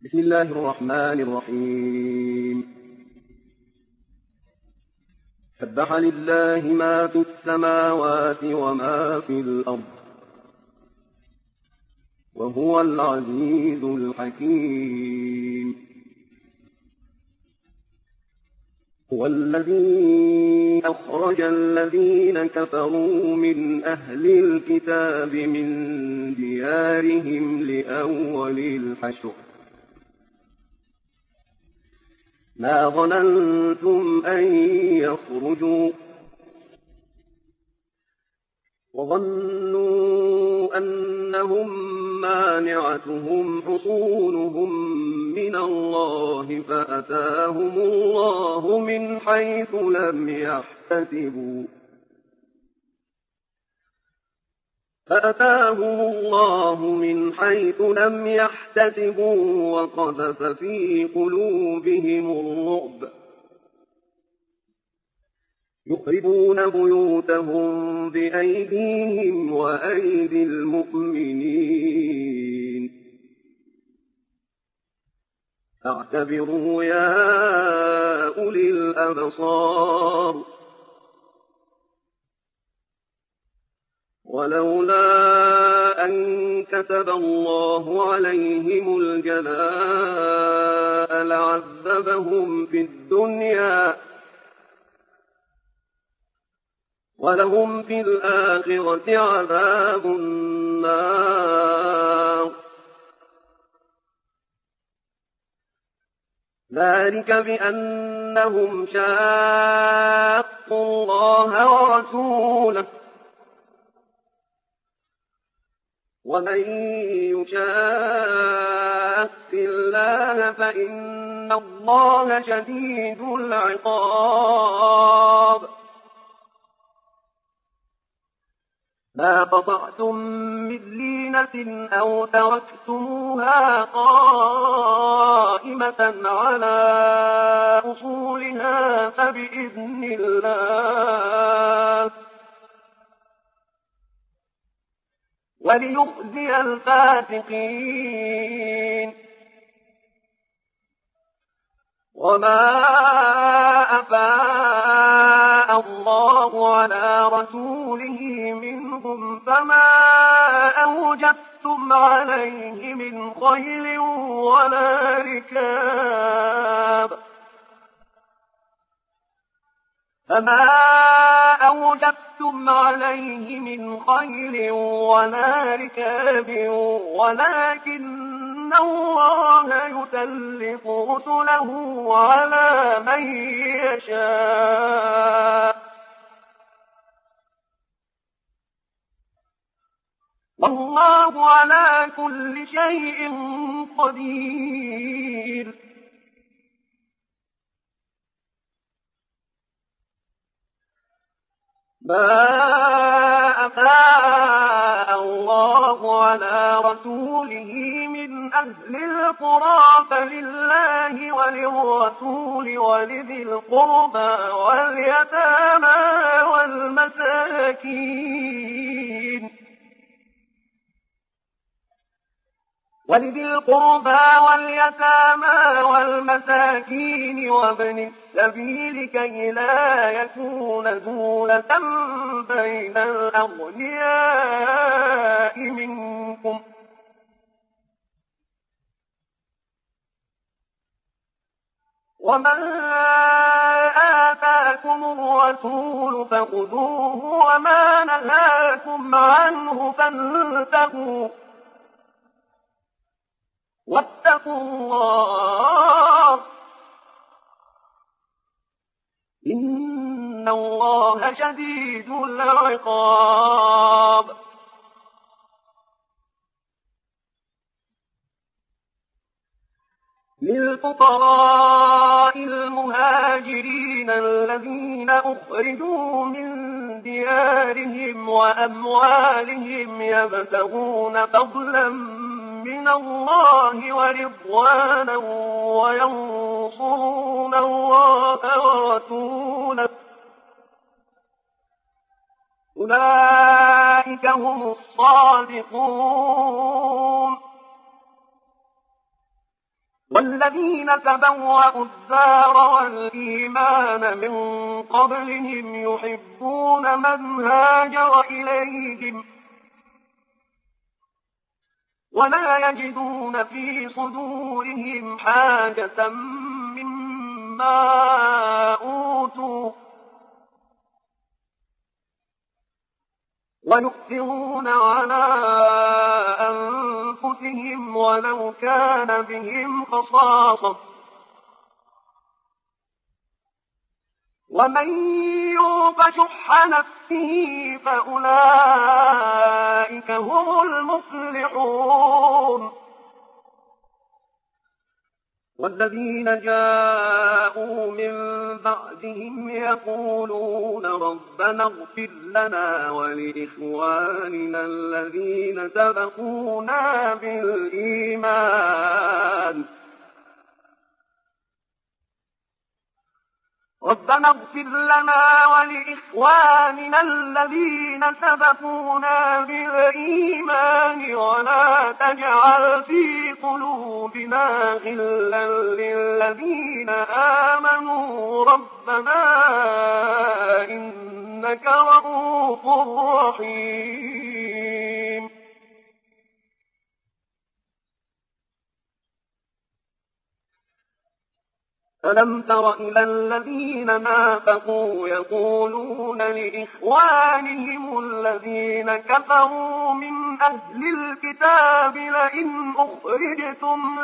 بسم الله الرحمن الرحيم. سبح لله ما في السماوات وما في الأرض وهو العزيز الحكيم. هو الذي أخرج الذين كفروا من أهل الكتاب من ديارهم لأول الحشر ما ظننتم أن يخرجوا وظنوا أنهم مانعتهم حصونهم من الله فأتاهم الله من حيث لم يحتسبوا وقذف في قلوبهم الرعب يخربون بيوتهم بأيديهم وأيدي المؤمنين فاعتبروا يا أولي الأبصار. ولولا أن كتب الله عليهم الجلاء لعذبهم في الدنيا ولهم في الآخرة عذاب النار ذلك بأنهم شاقوا الله ورسوله ومن يشاق الله فإن الله شديد العقاب. ما قطعتم من لينة أو تركتموها قائمة على أصولها فبإذن الله وليخزي الفاسقين. وما أفاء الله على رسوله منهم فما أوجفتم عليه من خيل ولا ركاب ولكن الله يسلط رسله على من يشاء والله على كل شيء قدير. ما أفاء الله على رسوله من أهل القرى فلله وللرسول ولذي القربى واليتامى والمساكين وابن السبيل كي لا يكون دولة بين الأغنياء منكم ومن آتاكم الرسول فخذوه وما نهاكم عنه فانتهوا واتقوا الله إن الله شديد العقاب. للفقراء المهاجرين الذين أخرجوا من ديارهم وأموالهم يبتغون فضلا من الله ورضوانا وينصرون الله ورسوله أولئك هم الصادقون. الصادقون. والذين تبوأوا الدار والإيمان من قبلهم يحبون من هاجر إليهم ولا يجدون في صدورهم حاجة مما أوتوا ويؤثرون على أنفسهم ولو كان بهم خصاصة ومن يوق شح نفسه فأولئك هم المفلحون والذين جاءوا من بعدهم يقولون ربنا اغفر لنا ولإخواننا الذين سبقونا بالإيمان ربنا اغفر لنا ولإخواننا الذين سبقونا بالإيمان ولا تجعل في قلوبنا غلا للذين آمنوا ربنا إنك رؤوف رحيم ألم تر إلى الذين نافقوا يقولون لإخوانهم الذين كفروا من أهل الكتاب لئن أخرجتم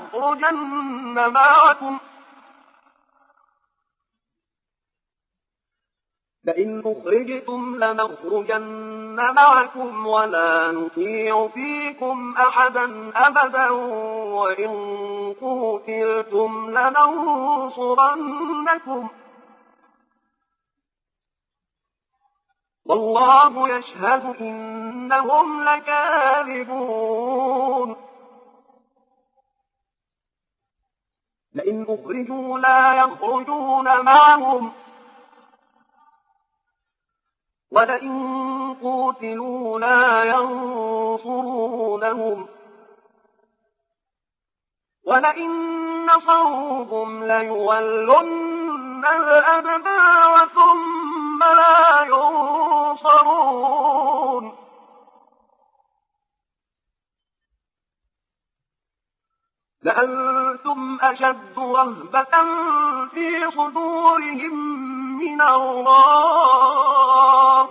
لنخرجن معكم ولا نطيع فيكم أحدا أبدا وإن قتلتم لننصرنكم والله يشهد إنهم لكاذبون لئن أخرجوا لا يخرجون معهم ولئن قتلوا لا ينصرونهم ولئن نصروهم ليولن الأدبار ثم لا ينصرون لأنتم أشد رهبة في صدورهم من الله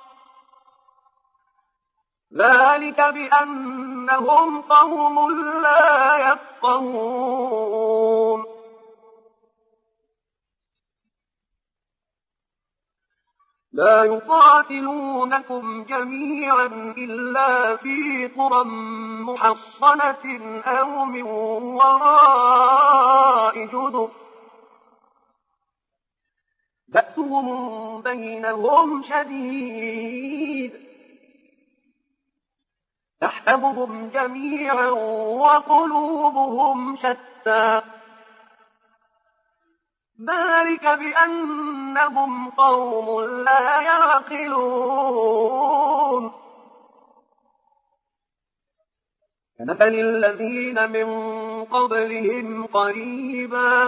ذلك بأنهم قوم لا يفقهون لا يقاتلونكم جميعا إلا في قرى محصنة أو من وراء جدر بأسهم بينهم شديد تحسبهم جميعا وقلوبهم شتى ذلك بأنهم قوم لا يعقلون كمثل الذين من قبلهم قريبا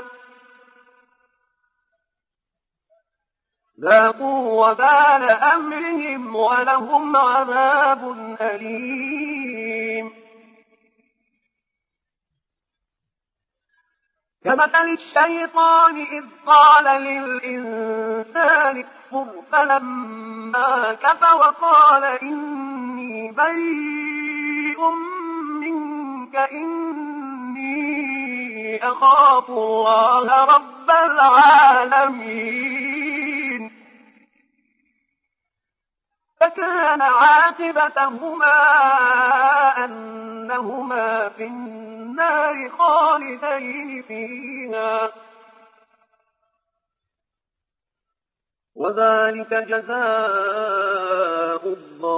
ذاقوا وبال أمرهم ولهم عذاب أليم كمثل الشيطان إذ قال للإنسان اكفر فلما كفر قال إني بريء منك إني أخاف الله رب العالمين فكان عاقبتهما أنهما في النار خالدين فيها وذلك جزاء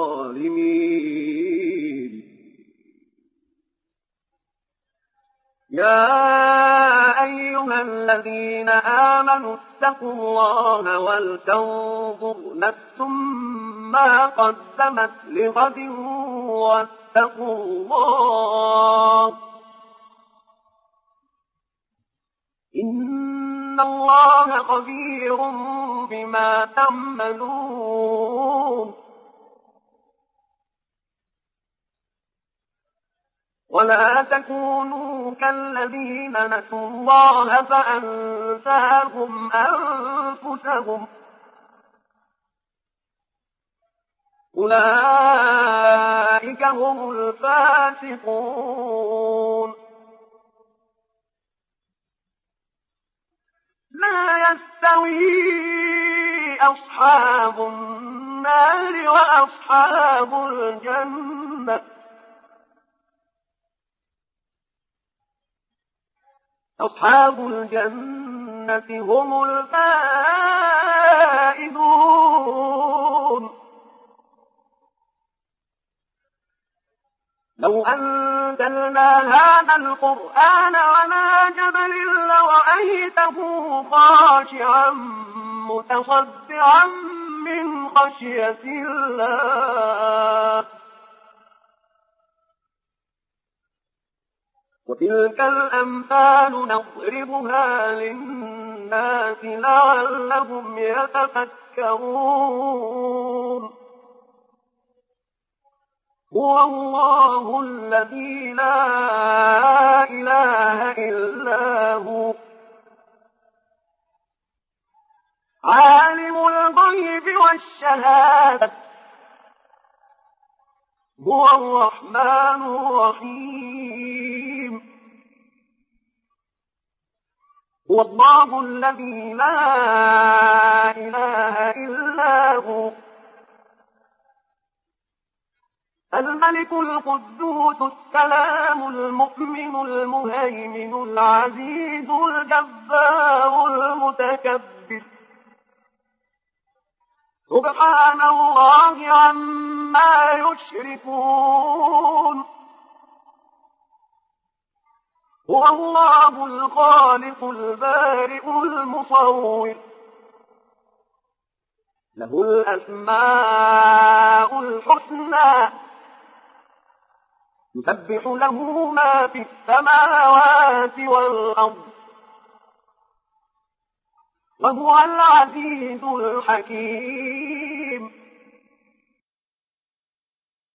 الظالمين يا أيها الذين آمنوا اتقوا الله ولتنظر نفس ما قدمت لغد واتقوا الله إن الله خبير بما تعملون ولا تكونوا كالذين نسوا الله فأنساهم أنفسهم أولئك هم الفاسقون لا يستوي أصحاب النار وأصحاب الجنة أصحاب الجنة هم الفائزون لو أنزلنا هذا القرآن على جبل لرأيته خاشعا متصدعا من خشية الله وتلك الأمثال نضربها للناس لعلهم يتفكرون هو الله الذي لا إله إلا هو عالم الغيب والشهادة هو الرحمن الرحيم هو الله الذي لا إله إلا هو الملك القدوس السلام المؤمن المهيمن العزيز الجبار المتكبر سبحان الله عما يشركون هو الله الخالق البارئ المصور له الأسماء الحسنى يسبح له ما في السماوات والأرض وهو العزيز الحكيم